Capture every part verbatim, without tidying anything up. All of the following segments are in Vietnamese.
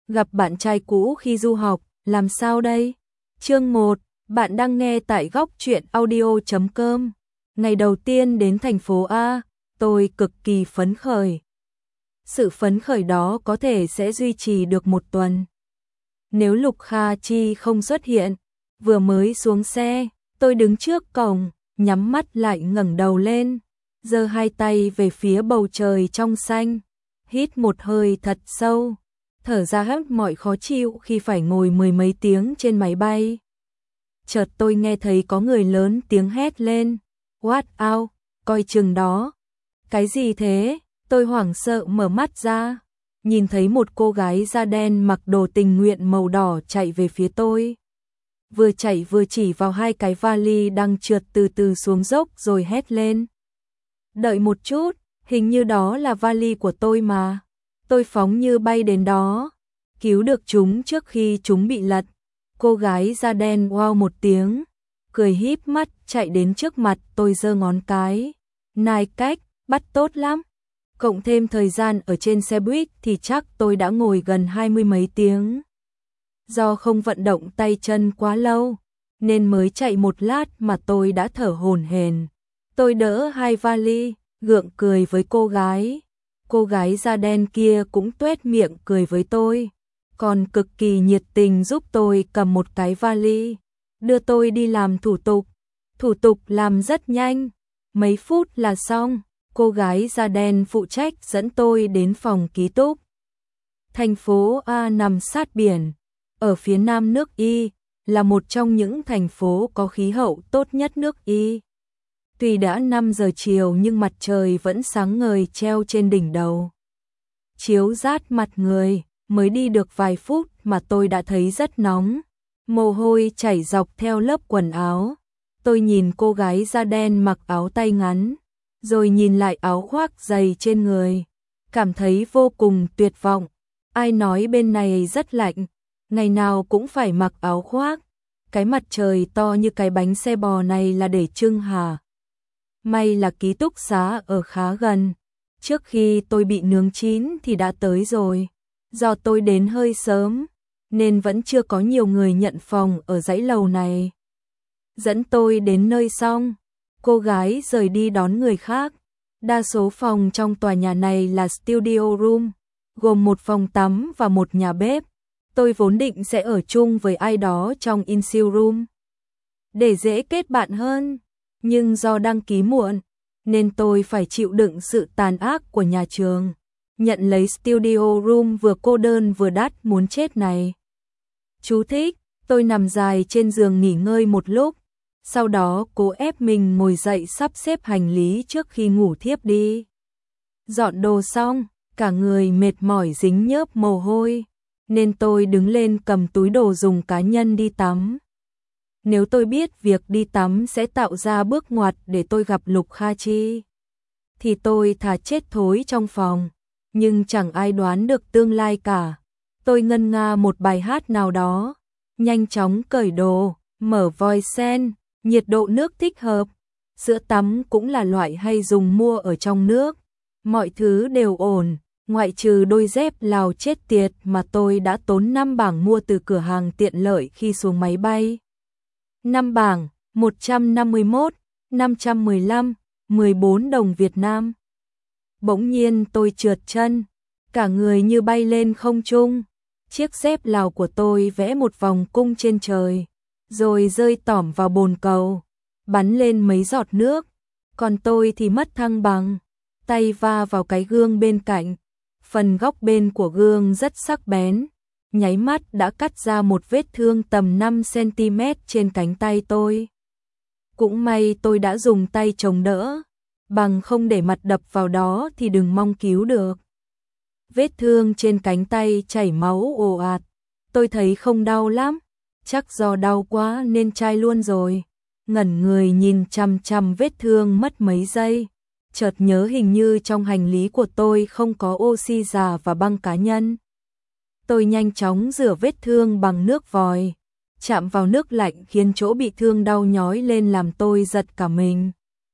gặp bạn trai cũ khi du học, làm sao đây? Chương một, bạn đang nghe tại góc truyện audio chấm com. Ngày đầu tiên đến thành phố A, tôi cực kỳ phấn khởi. Sự phấn khởi đó có thể sẽ duy trì được một tuần. Nếu Lục Kha Chi không xuất hiện, vừa mới xuống xe, tôi đứng trước cổng, nhắm mắt lại ngẩng đầu lên, giơ hai tay về phía bầu trời trong xanh, hít một hơi thật sâu, thở ra hết mọi khó chịu khi phải ngồi mười mấy tiếng trên máy bay. Chợt tôi nghe thấy có người lớn tiếng hét lên, "What out, coi chừng đó." Cái gì thế? Tôi hoảng sợ mở mắt ra, nhìn thấy một cô gái da đen mặc đồ tình nguyện màu đỏ chạy về phía tôi. Vừa chạy vừa chỉ vào hai cái vali đang trượt từ từ xuống dốc rồi hét lên. Đợi một chút, hình như đó là vali của tôi mà. Tôi phóng như bay đến đó, cứu được chúng trước khi chúng bị lật. Cô gái da đen wow một tiếng, cười híp mắt chạy đến trước mặt tôi giơ ngón cái. Này cách, bắt tốt lắm. Cộng thêm thời gian ở trên xe buýt thì chắc tôi đã ngồi gần hai mươi mấy tiếng. Do không vận động tay chân quá lâu, nên mới chạy một lát mà tôi đã thở hổn hển. Tôi đỡ hai vali, gượng cười với cô gái. Cô gái da đen kia cũng tuét miệng cười với tôi, còn cực kỳ nhiệt tình giúp tôi cầm một cái vali, đưa tôi đi làm thủ tục. Thủ tục làm rất nhanh, mấy phút là xong. Cô gái da đen phụ trách dẫn tôi đến phòng ký túc. Thành phố A nằm sát biển, ở phía nam nước Y, là một trong những thành phố có khí hậu tốt nhất nước Y. Tuy đã năm giờ chiều nhưng mặt trời vẫn sáng ngời treo trên đỉnh đầu, chiếu rát mặt người. Mới đi được vài phút mà tôi đã thấy rất nóng, mồ hôi chảy dọc theo lớp quần áo. Tôi nhìn cô gái da đen mặc áo tay ngắn, rồi nhìn lại áo khoác dày trên người, cảm thấy vô cùng tuyệt vọng. Ai nói bên này rất lạnh, ngày nào cũng phải mặc áo khoác. Cái mặt trời to như cái bánh xe bò này là để trưng hả? May là ký túc xá ở khá gần, trước khi tôi bị nướng chín thì đã tới rồi. Do tôi đến hơi sớm, nên vẫn chưa có nhiều người nhận phòng ở dãy lầu này. Dẫn tôi đến nơi xong, cô gái rời đi đón người khác. Đa số phòng trong tòa nhà này là studio room, gồm một phòng tắm và một nhà bếp. Tôi vốn định sẽ ở chung với ai đó trong infill room, để dễ kết bạn hơn. Nhưng do đăng ký muộn, nên tôi phải chịu đựng sự tàn ác của nhà trường, nhận lấy studio room vừa cô đơn vừa đắt muốn chết này. Chú thích, tôi nằm dài trên giường nghỉ ngơi một lúc, sau đó cố ép mình ngồi dậy sắp xếp hành lý trước khi ngủ thiếp đi. Dọn đồ xong, cả người mệt mỏi dính nhớp mồ hôi, nên tôi đứng lên cầm túi đồ dùng cá nhân đi tắm. Nếu tôi biết việc đi tắm sẽ tạo ra bước ngoặt để tôi gặp Lục Kha Chi, thì tôi thà chết thối trong phòng. Nhưng chẳng ai đoán được tương lai cả. Tôi ngân nga một bài hát nào đó, nhanh chóng cởi đồ, mở vòi sen, nhiệt độ nước thích hợp. Sữa tắm cũng là loại hay dùng mua ở trong nước. Mọi thứ đều ổn, ngoại trừ đôi dép Lào chết tiệt mà tôi đã tốn năm bảng mua từ cửa hàng tiện lợi khi xuống máy bay. năm bảng, một trăm năm mươi mốt, năm trăm mười lăm, mười bốn đồng Việt Nam. Bỗng nhiên tôi trượt chân, cả người như bay lên không trung. Chiếc dép Lào của tôi vẽ một vòng cung trên trời, rồi rơi tỏm vào bồn cầu, bắn lên mấy giọt nước. Còn tôi thì mất thăng bằng, tay va vào cái gương bên cạnh. Phần góc bên của gương rất sắc bén, nháy mắt đã cắt ra một vết thương tầm năm xăng ti mét trên cánh tay tôi. Cũng may tôi đã dùng tay chống đỡ, bằng không để mặt đập vào đó thì đừng mong cứu được. Vết thương trên cánh tay chảy máu ồ ạt, tôi thấy không đau lắm, chắc do đau quá nên chai luôn rồi. Ngẩn người nhìn chằm chằm vết thương mất mấy giây, chợt nhớ hình như trong hành lý của tôi không có oxy già và băng cá nhân. Tôi nhanh chóng rửa vết thương bằng nước vòi, chạm vào nước lạnh khiến chỗ bị thương đau nhói lên làm tôi giật cả mình.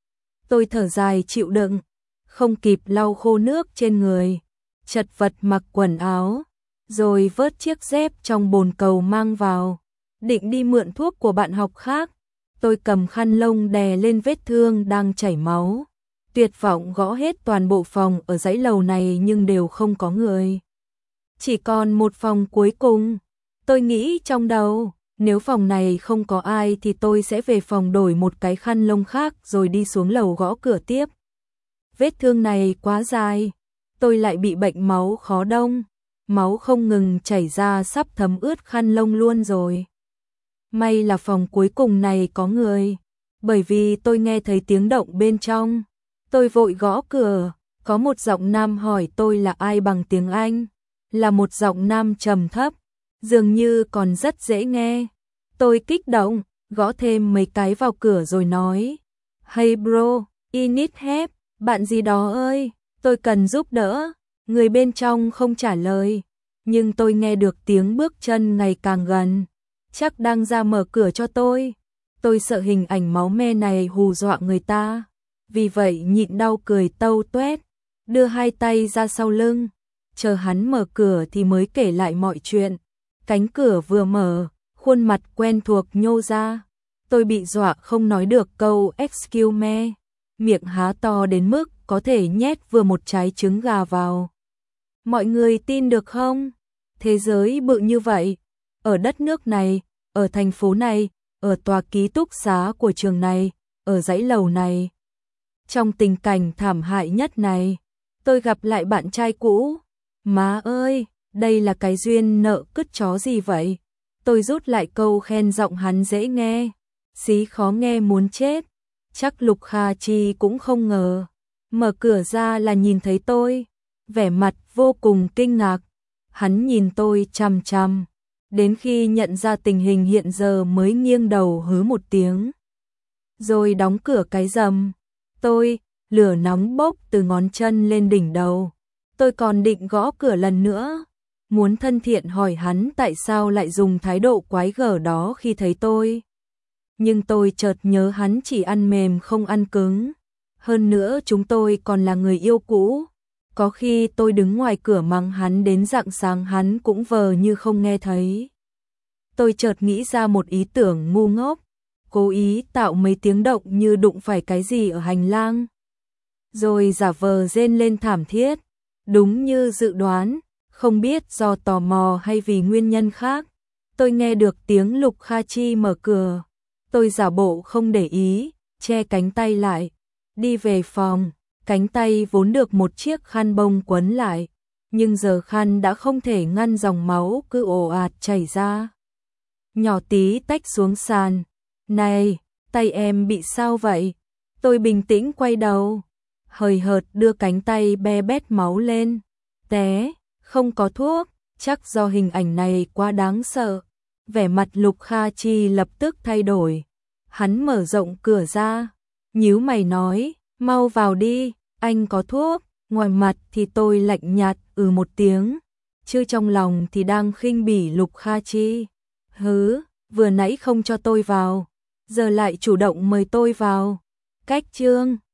Tôi thở dài chịu đựng, không kịp lau khô nước trên người, chật vật mặc quần áo, rồi vớt chiếc dép trong bồn cầu mang vào, định đi mượn thuốc của bạn học khác. Tôi cầm khăn lông đè lên vết thương đang chảy máu, tuyệt vọng gõ hết toàn bộ phòng ở dãy lầu này nhưng đều không có người. Chỉ còn một phòng cuối cùng. Tôi nghĩ trong đầu, nếu phòng này không có ai thì tôi sẽ về phòng đổi một cái khăn lông khác rồi đi xuống lầu gõ cửa tiếp. Vết thương này quá dài, tôi lại bị bệnh máu khó đông, máu không ngừng chảy ra sắp thấm ướt khăn lông luôn rồi. May là phòng cuối cùng này có người, bởi vì tôi nghe thấy tiếng động bên trong. Tôi vội gõ cửa, có một giọng nam hỏi tôi là ai bằng tiếng Anh, là một giọng nam trầm thấp, dường như còn rất dễ nghe. Tôi kích động, gõ thêm mấy cái vào cửa rồi nói, "Hey bro, I need help, bạn gì đó ơi, tôi cần giúp đỡ." Người bên trong không trả lời, nhưng tôi nghe được tiếng bước chân ngày càng gần, chắc đang ra mở cửa cho tôi. Tôi sợ hình ảnh máu me này hù dọa người ta, vì vậy nhịn đau cười tâu tuét, đưa hai tay ra sau lưng, chờ hắn mở cửa thì mới kể lại mọi chuyện. Cánh cửa vừa mở, khuôn mặt quen thuộc nhô ra. Tôi bị dọa không nói được câu excuse me, miệng há to đến mức có thể nhét vừa một trái trứng gà vào. Mọi người tin được không? Thế giới bự như vậy, ở đất nước này, ở thành phố này, ở tòa ký túc xá của trường này, ở dãy lầu này. Trong tình cảnh thảm hại nhất này, tôi gặp lại bạn trai cũ. Má ơi, đây là cái duyên nợ cứt chó gì vậy? Tôi rút lại câu khen giọng hắn dễ nghe, xí khó nghe muốn chết. Chắc Lục Kha Chi cũng không ngờ. Mở cửa ra là nhìn thấy tôi, vẻ mặt vô cùng kinh ngạc. Hắn nhìn tôi chằm chằm, đến khi nhận ra tình hình hiện giờ mới nghiêng đầu hứ một tiếng, rồi đóng cửa cái rầm. Tôi, lửa nóng bốc từ ngón chân lên đỉnh đầu. Tôi còn định gõ cửa lần nữa, muốn thân thiện hỏi hắn tại sao lại dùng thái độ quái gở đó khi thấy tôi. Nhưng tôi chợt nhớ hắn chỉ ăn mềm không ăn cứng. Hơn nữa chúng tôi còn là người yêu cũ. Có khi tôi đứng ngoài cửa mắng hắn đến rạng sáng hắn cũng vờ như không nghe thấy. Tôi chợt nghĩ ra một ý tưởng ngu ngốc, cố ý tạo mấy tiếng động như đụng phải cái gì ở hành lang, rồi giả vờ rên lên thảm thiết. Đúng như dự đoán, không biết do tò mò hay vì nguyên nhân khác, tôi nghe được tiếng Lục Kha Chi mở cửa. Tôi giả bộ không để ý, che cánh tay lại, đi về phòng. Cánh tay vốn được một chiếc khăn bông quấn lại, nhưng giờ khăn đã không thể ngăn dòng máu cứ ồ ạt chảy ra. Nhỏ tí tách xuống sàn. Này, tay em bị sao vậy? Tôi bình tĩnh quay đầu, hời hợt đưa cánh tay be bét máu lên. Té, không có thuốc, chắc do hình ảnh này quá đáng sợ. Vẻ mặt Lục Kha Chi lập tức thay đổi. Hắn mở rộng cửa ra, nhíu mày nói, mau vào đi, anh có thuốc. Ngoài mặt thì tôi lạnh nhạt ừ một tiếng, chứ trong lòng thì đang khinh bỉ Lục Kha Chi. Hứ, vừa nãy không cho tôi vào, giờ lại chủ động mời tôi vào. Cách chương